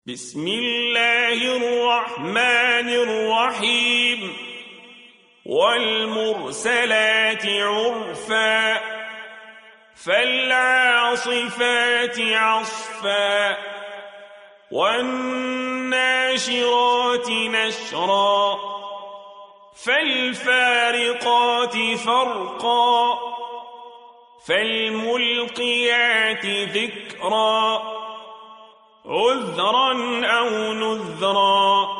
بسم الله الرحمن الرحيم والمرسلات عرفا فالعاصفات عصفا والناشرات نشرا فالفارقات فرقا فالملقيات ذكرا عذرا أو نذرا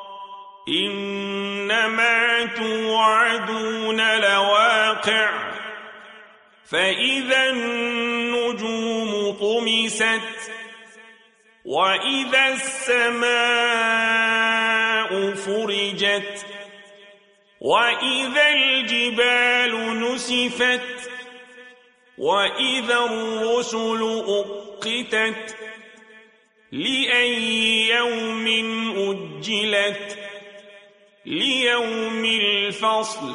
إنما توعدون لواقع فإذا النجوم طمست وإذا السماء فرجت وإذا الجبال نسفت وإذا الرسل أقتت لأي يوم أجلت ليوم الفصل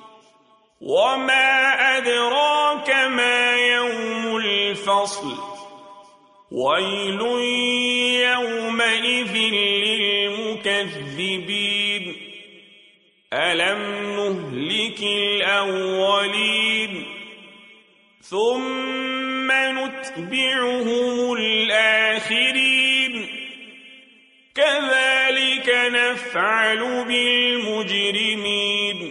وما أدراك ما يوم الفصل ويل يومئذ للمكذبين ألم نهلك الأولين ثم نتبعهم الآخرين كذلك نفعل بالمجرمين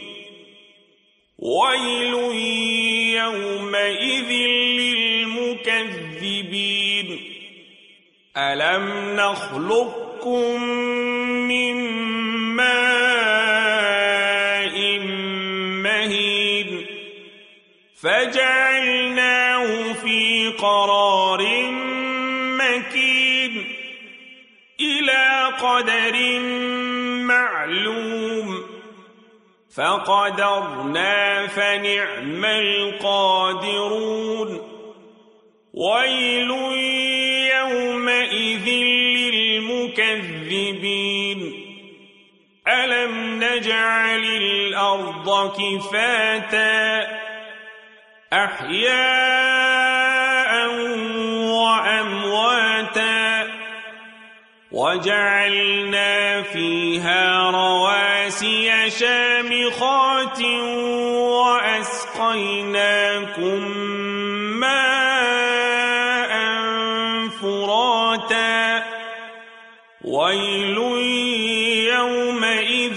ويل يومئذ للمكذبين ألم نخلقكم من ماء مهين فجعلناه في قرار مكين إلى قدر معلوم فقدرنا فنعم القادرون ويل يومئذ للمكذبين ألم نجعل الأرض كفاتا أحياء وأمواتا وجعلنا فيها رواسي شامخات وأسقيناكم ماء فراتا ويل يومئذ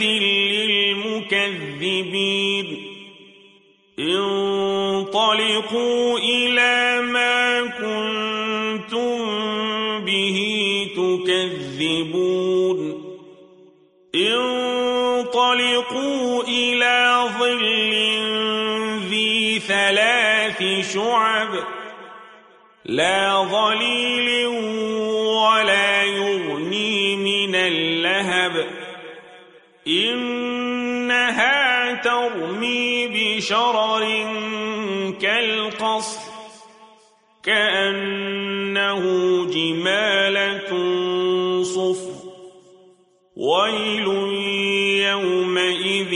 للمكذبين انطلقوا إلى ما كنتم به تكذبون انطلقوا إلى ظل ذي ثلاث شعب لا ظليل ولا يغني من اللهب إنها ترمي بشرر كالقصر كأنه جمالة صفر ويل يومئذ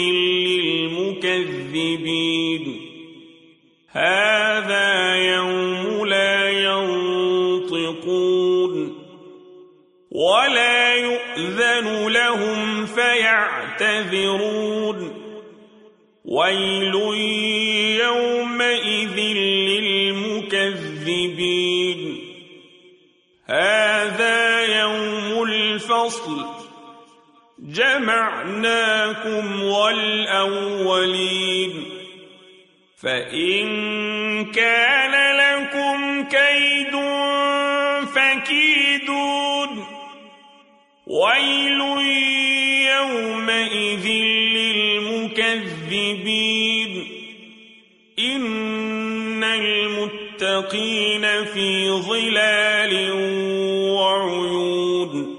للمكذبين هذا يوم لا ينطقون ولا يؤذن لهم فيعتذرون ويل يومئذ للمكذبين هذا يوم الفصل جمعناكم والأولين فإن كان لكم كيد فكيدون ويل يومئذ للمكذبين إن المتقين في ظلال وعيون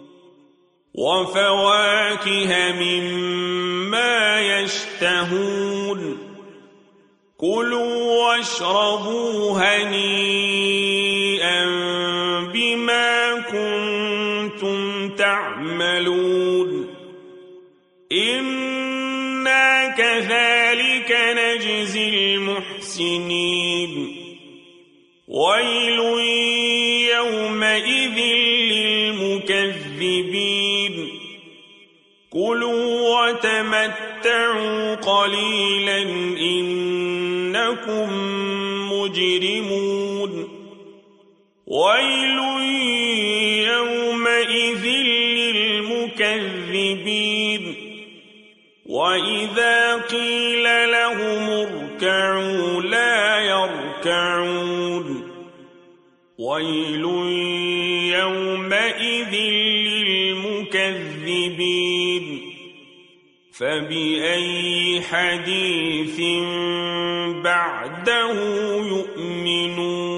وفواكه مما يشتهون كلوا واشربوا هنيئا بما كنتم تعملون إنا كذلك نجزي المحسنين ويل يومئذ للمكذبين المكذبين كلوا وتمتعوا قليلا إنكم مجرمون ويل يومئذ للمكذبين وإذا قيل لهم اركعوا لا يركعون ويل يومئذ للمكذبين فبأي حديث بعده يؤمنون